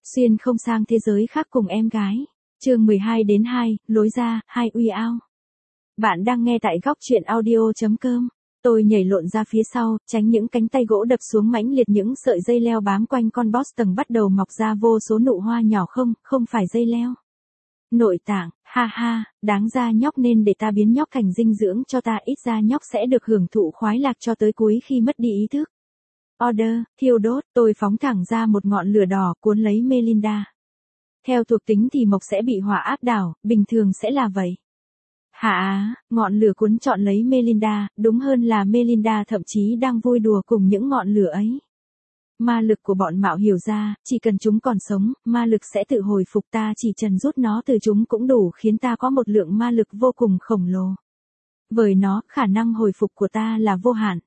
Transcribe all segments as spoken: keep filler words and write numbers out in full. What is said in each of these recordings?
Xuyên không sang thế giới khác cùng em gái. Chương mười hai đến hai, lối ra, hai uy ao. Bạn đang nghe tại góc truyện audio chấm com. Tôi nhảy lộn ra phía sau, tránh những cánh tay gỗ đập xuống mãnh liệt, những sợi dây leo bám quanh con Boston bắt đầu mọc ra vô số nụ hoa nhỏ. Không, không phải dây leo. Nội tạng, ha ha, đáng ra nhóc nên để ta biến nhóc thành dinh dưỡng cho ta, ít ra nhóc sẽ được hưởng thụ khoái lạc cho tới cuối khi mất đi ý thức. Order, thiêu đốt, tôi phóng thẳng ra một ngọn lửa đỏ cuốn lấy Melinda. Theo thuộc tính thì mộc sẽ bị hỏa áp đảo, bình thường sẽ là vậy. Hả, ngọn lửa cuốn trọn lấy Melinda, đúng hơn là Melinda thậm chí đang vui đùa cùng những ngọn lửa ấy. Ma lực của bọn mạo hiểu ra, chỉ cần chúng còn sống, ma lực sẽ tự hồi phục, ta chỉ cần rút nó từ chúng cũng đủ khiến ta có một lượng ma lực vô cùng khổng lồ. Với nó, khả năng hồi phục của ta là vô hạn.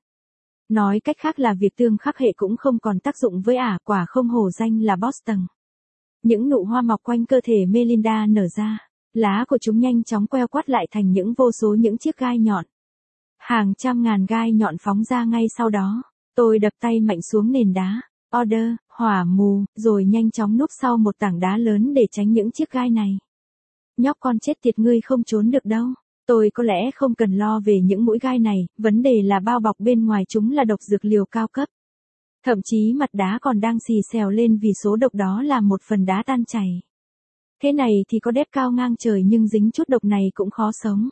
Nói cách khác là việc tương khắc hệ cũng không còn tác dụng với ả, quả không hổ danh là Boston. Những nụ hoa mọc quanh cơ thể Melinda nở ra, lá của chúng nhanh chóng queo quắt lại thành những vô số những chiếc gai nhọn. Hàng trăm ngàn gai nhọn phóng ra ngay sau đó. Tôi đập tay mạnh xuống nền đá. Order, hỏa mù, rồi nhanh chóng núp sau một tảng đá lớn để tránh những chiếc gai này. Nhóc con chết tiệt, ngươi không trốn được đâu. Tôi có lẽ không cần lo về những mũi gai này, vấn đề là bao bọc bên ngoài chúng là độc dược liều cao cấp. Thậm chí mặt đá còn đang xì xèo lên vì số độc đó là một phần đá tan chảy. Thế này thì có đét cao ngang trời nhưng dính chút độc này cũng khó sống.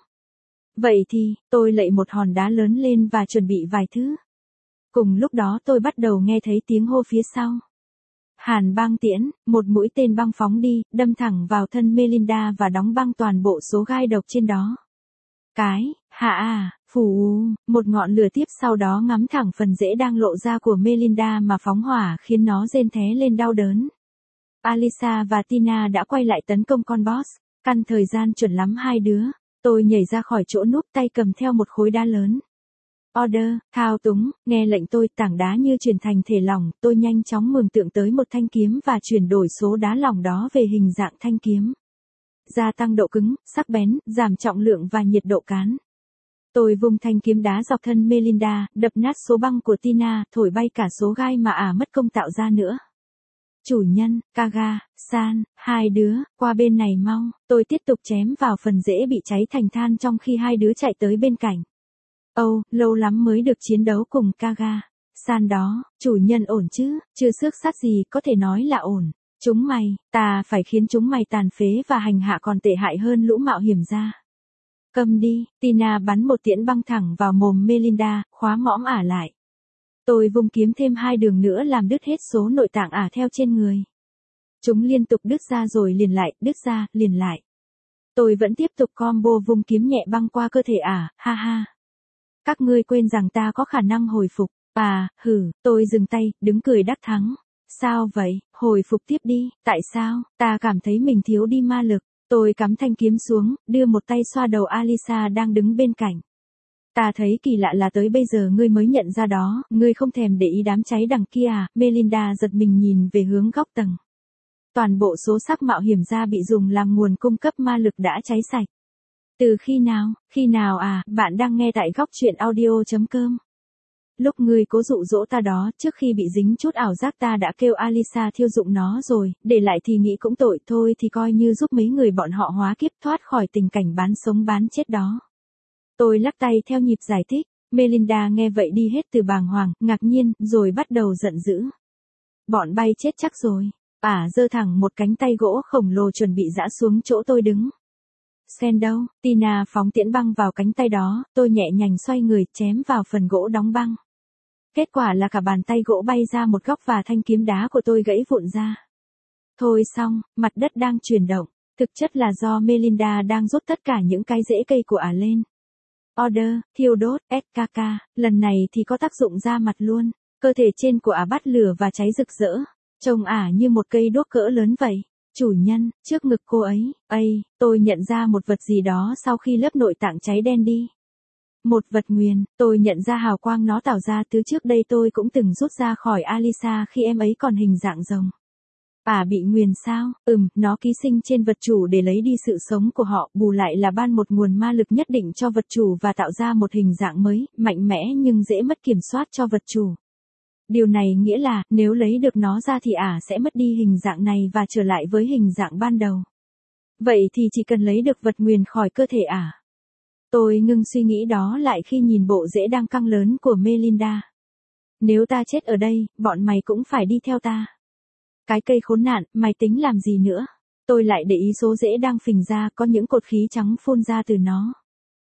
Vậy thì, tôi lạy một hòn đá lớn lên và chuẩn bị vài thứ. Cùng lúc đó tôi bắt đầu nghe thấy tiếng hô phía sau. Hàn băng tiễn, một mũi tên băng phóng đi, đâm thẳng vào thân Melinda và đóng băng toàn bộ số gai độc trên đó. Cái, hạ à, phù, một ngọn lửa tiếp sau đó ngắm thẳng phần rễ đang lộ ra của Melinda mà phóng hỏa khiến nó rên thé lên đau đớn. Alyssa và Tina đã quay lại tấn công con boss, căn thời gian chuẩn lắm hai đứa. Tôi nhảy ra khỏi chỗ núp, tay cầm theo một khối đá lớn. Order, thao túng, nghe lệnh tôi, tảng đá như chuyển thành thể lỏng, tôi nhanh chóng mường tượng tới một thanh kiếm và chuyển đổi số đá lỏng đó về hình dạng thanh kiếm. Gia tăng độ cứng, sắc bén, giảm trọng lượng và nhiệt độ cán. Tôi vung thanh kiếm đá dọc thân Melinda, đập nát số băng của Tina, thổi bay cả số gai mà ả mất công tạo ra nữa. Chủ nhân, Kaga, San, hai đứa, qua bên này mau, tôi tiếp tục chém vào phần rễ bị cháy thành than trong khi hai đứa chạy tới bên cạnh. Âu, oh, lâu lắm mới được chiến đấu cùng Kaga. San đó, chủ nhân ổn chứ, chưa xước sát gì, có thể nói là ổn. Chúng mày, ta phải khiến chúng mày tàn phế và hành hạ còn tệ hại hơn lũ mạo hiểm ra. Cầm đi, Tina bắn một tiễn băng thẳng vào mồm Melinda, khóa mõm ả lại. Tôi vung kiếm thêm hai đường nữa làm đứt hết số nội tạng ả theo trên người. Chúng liên tục đứt ra rồi liền lại, đứt ra, liền lại. Tôi vẫn tiếp tục combo vung kiếm nhẹ băng qua cơ thể ả, ha ha. Các ngươi quên rằng ta có khả năng hồi phục. À, hử, tôi dừng tay, đứng cười đắc thắng. Sao vậy, hồi phục tiếp đi, tại sao, ta cảm thấy mình thiếu đi ma lực. Tôi cắm thanh kiếm xuống, đưa một tay xoa đầu Alyssa đang đứng bên cạnh. Ta thấy kỳ lạ là tới bây giờ ngươi mới nhận ra đó, ngươi không thèm để ý đám cháy đằng kia à, Melinda giật mình nhìn về hướng góc tầng. Toàn bộ số xác mạo hiểm ra bị dùng làm nguồn cung cấp ma lực đã cháy sạch. Từ khi nào, khi nào à, bạn đang nghe tại góc truyện audio chấm com. Lúc ngươi cố dụ dỗ ta đó, trước khi bị dính chút ảo giác ta đã kêu Alyssa thiêu dụng nó rồi, để lại thì nghĩ cũng tội thôi thì coi như giúp mấy người bọn họ hóa kiếp thoát khỏi tình cảnh bán sống bán chết đó. Tôi lắc tay theo nhịp giải thích, Melinda nghe vậy đi hết từ bàng hoàng, ngạc nhiên, rồi bắt đầu giận dữ. Bọn bay chết chắc rồi, ả giơ thẳng một cánh tay gỗ khổng lồ chuẩn bị giã xuống chỗ tôi đứng. Sen đâu, Tina phóng tiễn băng vào cánh tay đó, tôi nhẹ nhàng xoay người chém vào phần gỗ đóng băng. Kết quả là cả bàn tay gỗ bay ra một góc và thanh kiếm đá của tôi gãy vụn ra. Thôi xong, mặt đất đang chuyển động, thực chất là do Melinda đang rút tất cả những cái rễ cây của ả lên. Order, thiêu đốt, ét ca ca, lần này thì có tác dụng ra mặt luôn, cơ thể trên của ả bắt lửa và cháy rực rỡ, trông ả như một cây đuốc cỡ lớn vậy. Chủ nhân, trước ngực cô ấy, ây, tôi nhận ra một vật gì đó sau khi lớp nội tạng cháy đen đi. Một vật nguyền, tôi nhận ra hào quang nó tạo ra từ trước đây tôi cũng từng rút ra khỏi Alyssa khi em ấy còn hình dạng rồng. À bị nguyền sao, ừm, nó ký sinh trên vật chủ để lấy đi sự sống của họ, bù lại là ban một nguồn ma lực nhất định cho vật chủ và tạo ra một hình dạng mới, mạnh mẽ nhưng dễ mất kiểm soát cho vật chủ. Điều này nghĩa là, nếu lấy được nó ra thì ả sẽ mất đi hình dạng này và trở lại với hình dạng ban đầu. Vậy thì chỉ cần lấy được vật nguyền khỏi cơ thể ả. Tôi ngưng suy nghĩ đó lại khi nhìn bộ rễ đang căng lớn của Melinda. Nếu ta chết ở đây, bọn mày cũng phải đi theo ta. Cái cây khốn nạn, mày tính làm gì nữa? Tôi lại để ý số rễ đang phình ra, có những cột khí trắng phun ra từ nó.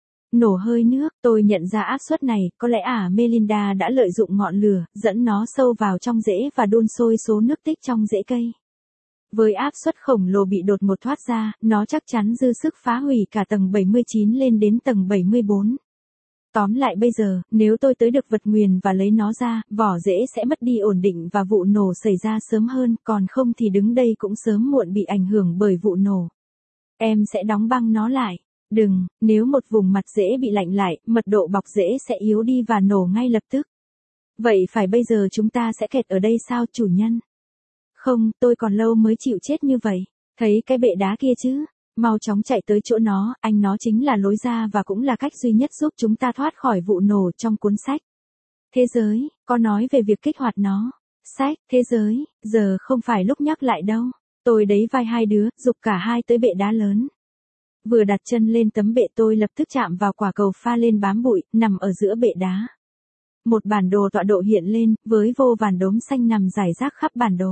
Nổ hơi nước, tôi nhận ra áp suất này, có lẽ ả Melinda đã lợi dụng ngọn lửa, dẫn nó sâu vào trong rễ và đun sôi số nước tích trong rễ cây. Với áp suất khổng lồ bị đột ngột thoát ra, nó chắc chắn dư sức phá hủy cả tầng bảy mươi chín lên đến tầng bảy mươi bốn. Tóm lại bây giờ, nếu tôi tới được vật nguyền và lấy nó ra, vỏ rễ sẽ mất đi ổn định và vụ nổ xảy ra sớm hơn, còn không thì đứng đây cũng sớm muộn bị ảnh hưởng bởi vụ nổ. Em sẽ đóng băng nó lại. Đừng, nếu một vùng mặt rễ bị lạnh lại, mật độ bọc rễ sẽ yếu đi và nổ ngay lập tức. Vậy phải bây giờ chúng ta sẽ kẹt ở đây sao chủ nhân? Không, tôi còn lâu mới chịu chết như vậy. Thấy cái bệ đá kia chứ? Mau chóng chạy tới chỗ nó, anh nó chính là lối ra và cũng là cách duy nhất giúp chúng ta thoát khỏi vụ nổ trong cuốn sách. Thế giới, có nói về việc kích hoạt nó. Sách, thế giới, giờ không phải lúc nhắc lại đâu. Tôi đấy vai hai đứa, giục cả hai tới bệ đá lớn. Vừa đặt chân lên tấm bệ tôi lập tức chạm vào quả cầu pha lên bám bụi, nằm ở giữa bệ đá. Một bản đồ tọa độ hiện lên, với vô vàn đốm xanh nằm rải rác khắp bản đồ.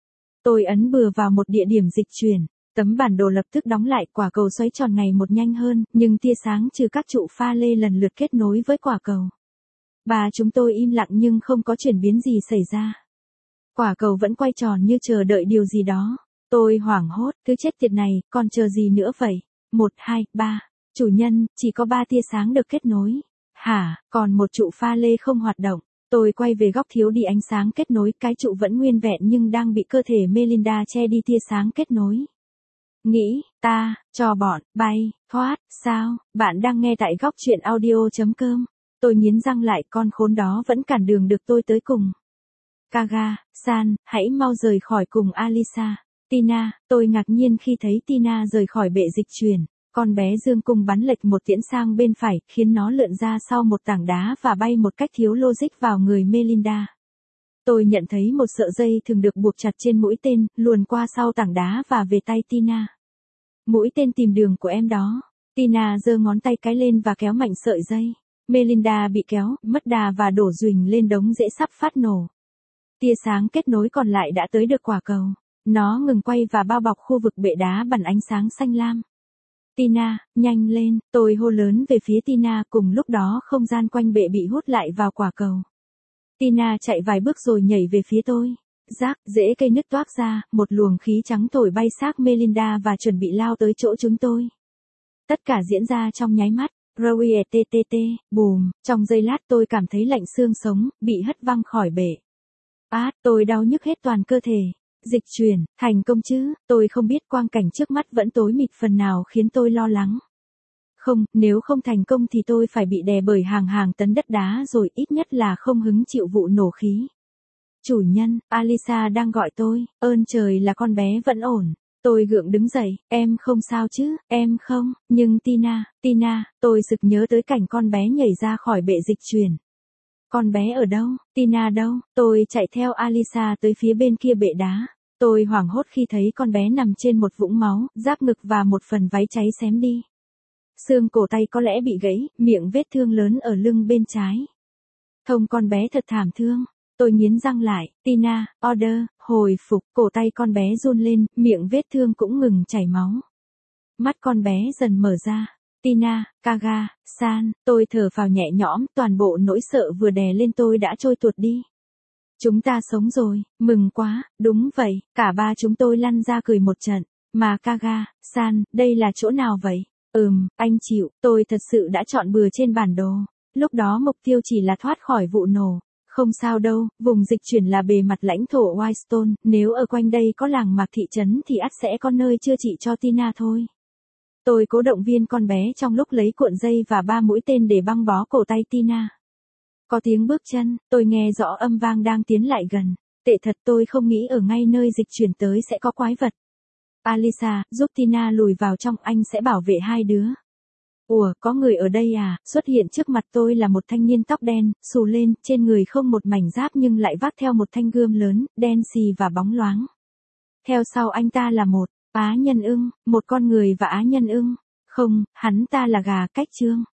Tôi ấn bừa vào một địa điểm dịch chuyển. Tấm bản đồ lập tức đóng lại, quả cầu xoáy tròn ngày một nhanh hơn, nhưng tia sáng trừ các trụ pha lê lần lượt kết nối với quả cầu. Bà chúng tôi im lặng nhưng không có chuyển biến gì xảy ra. Quả cầu vẫn quay tròn như chờ đợi điều gì đó. Tôi hoảng hốt, thứ chết tiệt này, còn chờ gì nữa vậy? Một, hai, ba. Chủ nhân, chỉ có ba tia sáng được kết nối. Hả, còn một trụ pha lê không hoạt động. Tôi quay về góc thiếu đi ánh sáng kết nối, cái trụ vẫn nguyên vẹn nhưng đang bị cơ thể Melinda che đi tia sáng kết nối. Nghĩ, ta, cho bọn, bay, thoát, sao, bạn đang nghe tại góc truyện audio.com. Tôi nghiến răng lại, con khốn đó vẫn cản đường được tôi tới cùng. Kaga, San, hãy mau rời khỏi cùng Alisa. Tina, tôi ngạc nhiên khi thấy Tina rời khỏi bệ dịch chuyển. Con bé dương cung bắn lệch một tiễn sang bên phải, khiến nó lượn ra sau một tảng đá và bay một cách thiếu logic vào người Melinda. Tôi nhận thấy một sợi dây thường được buộc chặt trên mũi tên, luồn qua sau tảng đá và về tay Tina. Mũi tên tìm đường của em đó. Tina giơ ngón tay cái lên và kéo mạnh sợi dây. Melinda bị kéo, mất đà và đổ rùnh lên đống rễ sắp phát nổ. Tia sáng kết nối còn lại đã tới được quả cầu. Nó ngừng quay và bao bọc khu vực bệ đá bằng ánh sáng xanh lam. Tina, nhanh lên, tôi hô lớn về phía Tina, cùng lúc đó không gian quanh bệ bị hút lại vào quả cầu. Tina chạy vài bước rồi nhảy về phía tôi. Rác, rễ cây nứt toác ra, một luồng khí trắng thổi bay xác Melinda và chuẩn bị lao tới chỗ chúng tôi. Tất cả diễn ra trong nháy mắt. Rowie ttt, bùm, trong giây lát tôi cảm thấy lạnh xương sống, bị hất văng khỏi bể. Át, tôi đau nhức hết toàn cơ thể. Dịch chuyển, thành công chứ, tôi không biết quang cảnh trước mắt vẫn tối mịt phần nào khiến tôi lo lắng. Không, nếu không thành công thì tôi phải bị đè bởi hàng hàng tấn đất đá rồi, ít nhất là không hứng chịu vụ nổ khí. Chủ nhân, Alisa đang gọi tôi, ơn trời là con bé vẫn ổn. Tôi gượng đứng dậy, em không sao chứ, em không, nhưng Tina, Tina, tôi sực nhớ tới cảnh con bé nhảy ra khỏi bệ dịch chuyển. Con bé ở đâu, Tina đâu, tôi chạy theo Alisa tới phía bên kia bệ đá. Tôi hoảng hốt khi thấy con bé nằm trên một vũng máu, giáp ngực và một phần váy cháy xém đi. Xương cổ tay có lẽ bị gãy, miệng vết thương lớn ở lưng bên trái. Thông con bé thật thảm thương. Tôi nghiến răng lại, Tina, order, hồi phục, cổ tay con bé run lên, miệng vết thương cũng ngừng chảy máu. Mắt con bé dần mở ra. Tina, Kaga, San, tôi thở phào nhẹ nhõm, toàn bộ nỗi sợ vừa đè lên tôi đã trôi tuột đi. Chúng ta sống rồi, mừng quá, đúng vậy, cả ba chúng tôi lăn ra cười một trận. Mà Kaga, San, đây là chỗ nào vậy? Ừm, anh chịu, tôi thật sự đã chọn bừa trên bản đồ. Lúc đó mục tiêu chỉ là thoát khỏi vụ nổ. Không sao đâu, vùng dịch chuyển là bề mặt lãnh thổ Whitestone, nếu ở quanh đây có làng mạc thị trấn thì ắt sẽ có nơi chữa trị cho Tina thôi. Tôi cố động viên con bé trong lúc lấy cuộn dây và ba mũi tên để băng bó cổ tay Tina. Có tiếng bước chân, tôi nghe rõ âm vang đang tiến lại gần. Tệ thật, tôi không nghĩ ở ngay nơi dịch chuyển tới sẽ có quái vật. Alisa, giúp Tina lùi vào trong, anh sẽ bảo vệ hai đứa. Ủa, có người ở đây à? Xuất hiện trước mặt tôi là một thanh niên tóc đen, xù lên, trên người không một mảnh giáp nhưng lại vác theo một thanh gươm lớn, đen xì và bóng loáng. Theo sau anh ta là một Á Nhân Ưng, một con người và Á Nhân Ưng. Không, hắn ta là Gà Cách Trương.